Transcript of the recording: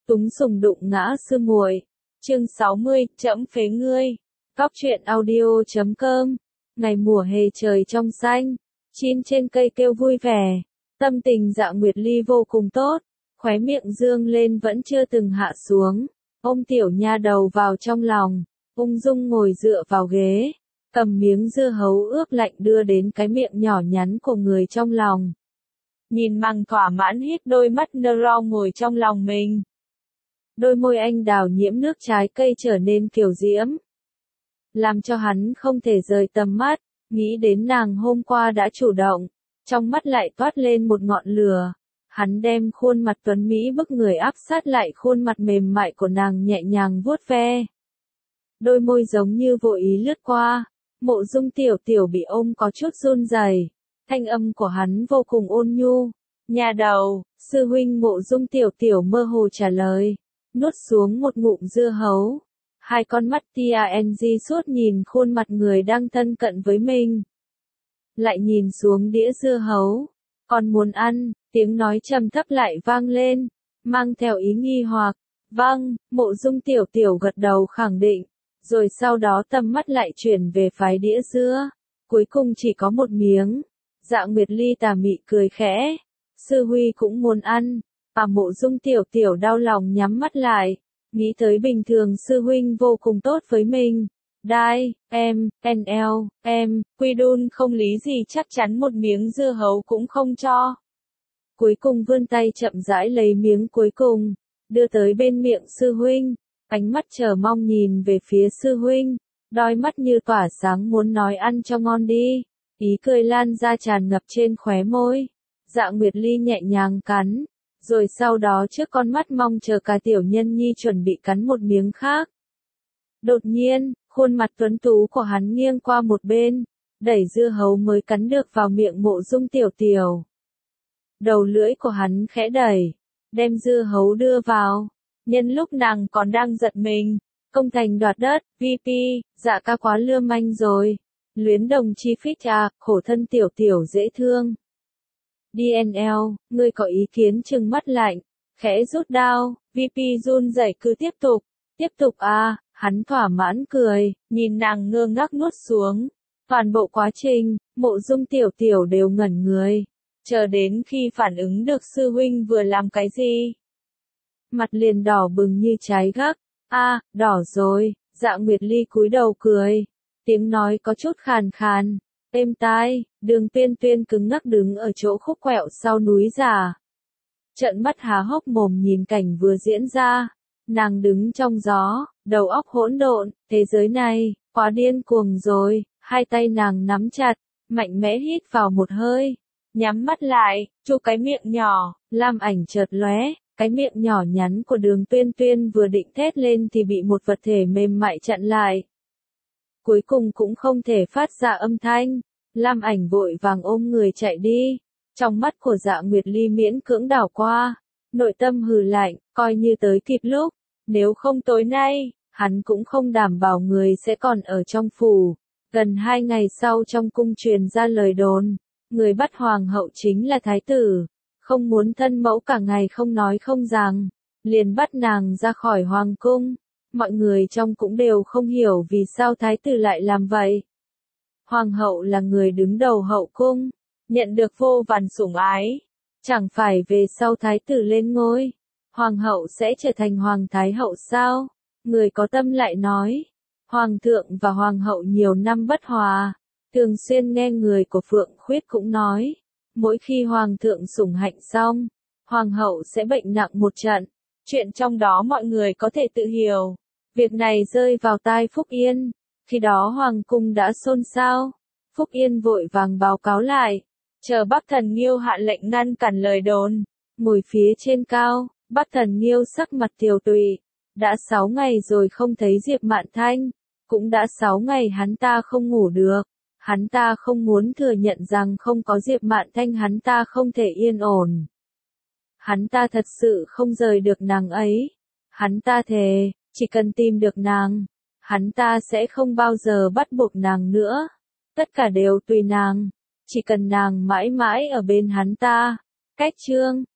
Túng sùng đụng ngã sư muội. Chương 60, trẫm phế ngươi. Góc truyện audio.com. Ngày mùa hè trời trong xanh, chim trên cây kêu vui vẻ. Tâm tình Dạ Nguyệt Ly vô cùng tốt, khóe miệng dương lên vẫn chưa từng hạ xuống. Ôm tiểu nha đầu vào trong lòng, ung dung ngồi dựa vào ghế, cầm miếng dưa hấu ướp lạnh đưa đến cái miệng nhỏ nhắn của người trong lòng. Nhìn Mằng thỏa mãn hít đôi mắt nơ ro ngồi trong lòng mình. Đôi môi anh đào nhiễm nước trái cây trở nên kiều diễm, làm cho hắn không thể rời tầm mắt, nghĩ đến nàng hôm qua đã chủ động, trong mắt lại toát lên một ngọn lửa. Hắn đem khuôn mặt tuấn mỹ bức người áp sát lại khuôn mặt mềm mại của nàng nhẹ nhàng vuốt ve. Đôi môi giống như vô ý lướt qua, Mộ Dung tiểu tiểu bị ôm có chút run rẩy. Thanh âm của hắn vô cùng ôn nhu. Nhà đầu, sư huynh. Mộ Dung tiểu tiểu mơ hồ trả lời, nuốt xuống một ngụm dưa hấu. Hai con mắt TANG suốt nhìn khuôn mặt người đang thân cận với mình. Lại nhìn xuống đĩa dưa hấu. Còn muốn ăn, tiếng nói trầm thấp lại vang lên, mang theo ý nghi hoặc. Vâng, Mộ Dung tiểu tiểu gật đầu khẳng định, rồi sau đó tầm mắt lại chuyển về phái đĩa dưa. Cuối cùng chỉ có một miếng. Dạ Nguyệt Ly tà mị cười khẽ. Sư huy cũng muốn ăn. Mộ Dung tiểu tiểu đau lòng nhắm mắt lại. Nghĩ tới bình thường sư huynh vô cùng tốt với mình. Đai, Quy đun không lý gì chắc chắn một miếng dưa hấu cũng không cho. Cuối cùng vươn tay chậm rãi lấy miếng cuối cùng, đưa tới bên miệng sư huynh. Ánh mắt chờ mong nhìn về phía sư huynh, đôi mắt như tỏa sáng muốn nói ăn cho ngon đi. Ý cười lan ra tràn ngập trên khóe môi. Dạ Nguyệt Ly nhẹ nhàng cắn, rồi sau đó trước con mắt mong chờ cả tiểu nhân nhi chuẩn bị cắn một miếng khác. Đột nhiên, khuôn mặt tuấn tú của hắn nghiêng qua một bên, đẩy dưa hấu mới cắn được vào miệng Mộ Dung tiểu tiểu. Đầu lưỡi của hắn khẽ đẩy, đem dưa hấu đưa vào. Nhân lúc nàng còn đang giật mình, công thành đoạt đất, VP, dạ ca quá lưa manh rồi. Luyến đồng chi phích à, khổ thân tiểu tiểu dễ thương. DNL, ngươi có ý kiến? Trừng mắt lạnh, khẽ rút đao. VP run rẩy cứ tiếp tục à. Hắn thỏa mãn cười, nhìn nàng ngơ ngác nuốt xuống. Toàn bộ quá trình, Mộ Dung tiểu tiểu đều ngẩn người, chờ đến khi phản ứng được sư huynh vừa làm cái gì. Mặt liền đỏ bừng như trái gấc. Đỏ rồi. Dạ Nguyệt Ly cúi đầu cười, tiếng nói có chút khàn khàn, êm tai. Đường Tuyên Tuyên cứng ngắc đứng ở chỗ khúc quẹo sau núi giả, trợn mắt há hốc mồm nhìn cảnh vừa diễn ra. Nàng đứng trong gió, đầu óc hỗn độn, thế giới này, quá điên cuồng rồi. Hai tay nàng nắm chặt, mạnh mẽ hít vào một hơi, nhắm mắt lại, chu cái miệng nhỏ, lam ảnh chợt lóe, cái miệng nhỏ nhắn của Đường Tuyên Tuyên vừa định thét lên thì bị một vật thể mềm mại chặn lại. Cuối cùng cũng không thể phát ra âm thanh, lam ảnh vội vàng ôm người chạy đi. Trong mắt của Dạ Nguyệt Ly miễn cưỡng đảo qua, nội tâm hừ lạnh, coi như tới kịp lúc. Nếu không tối nay, hắn cũng không đảm bảo người sẽ còn ở trong phủ. Gần 2 ngày sau trong cung truyền ra lời đồn, người bắt hoàng hậu chính là thái tử. Không muốn thân mẫu cả ngày không nói không rằng, liền bắt nàng ra khỏi hoàng cung. Mọi người trong cũng đều không hiểu vì sao thái tử lại làm vậy. Hoàng hậu là người đứng đầu hậu cung, nhận được vô vàn sủng ái. Chẳng phải về sau thái tử lên ngôi, hoàng hậu sẽ trở thành hoàng thái hậu sao? Người có tâm lại nói, hoàng thượng và hoàng hậu nhiều năm bất hòa. Thường xuyên nghe người của Phượng Khuyết cũng nói, mỗi khi hoàng thượng sủng hạnh xong, hoàng hậu sẽ bệnh nặng một trận. Chuyện trong đó mọi người có thể tự hiểu. Việc này rơi vào tai Phúc Yên, khi đó hoàng cung đã xôn xao. Phúc Yên vội vàng báo cáo lại, chờ Bắc Thần Nghiêu hạ lệnh ngăn cản lời đồn. Ngồi phía trên cao, Bắc Thần Nghiêu sắc mặt tiều tụy. Đã 6 ngày rồi không thấy Diệp Mạn Thanh, cũng đã 6 ngày hắn ta không ngủ được. Hắn ta không muốn thừa nhận rằng không có Diệp Mạn Thanh hắn ta không thể yên ổn. Hắn ta thật sự không rời được nàng ấy. Hắn ta thề, chỉ cần tìm được nàng, hắn ta sẽ không bao giờ bắt buộc nàng nữa. Tất cả đều tùy nàng, chỉ cần nàng mãi mãi ở bên hắn ta. Cách chương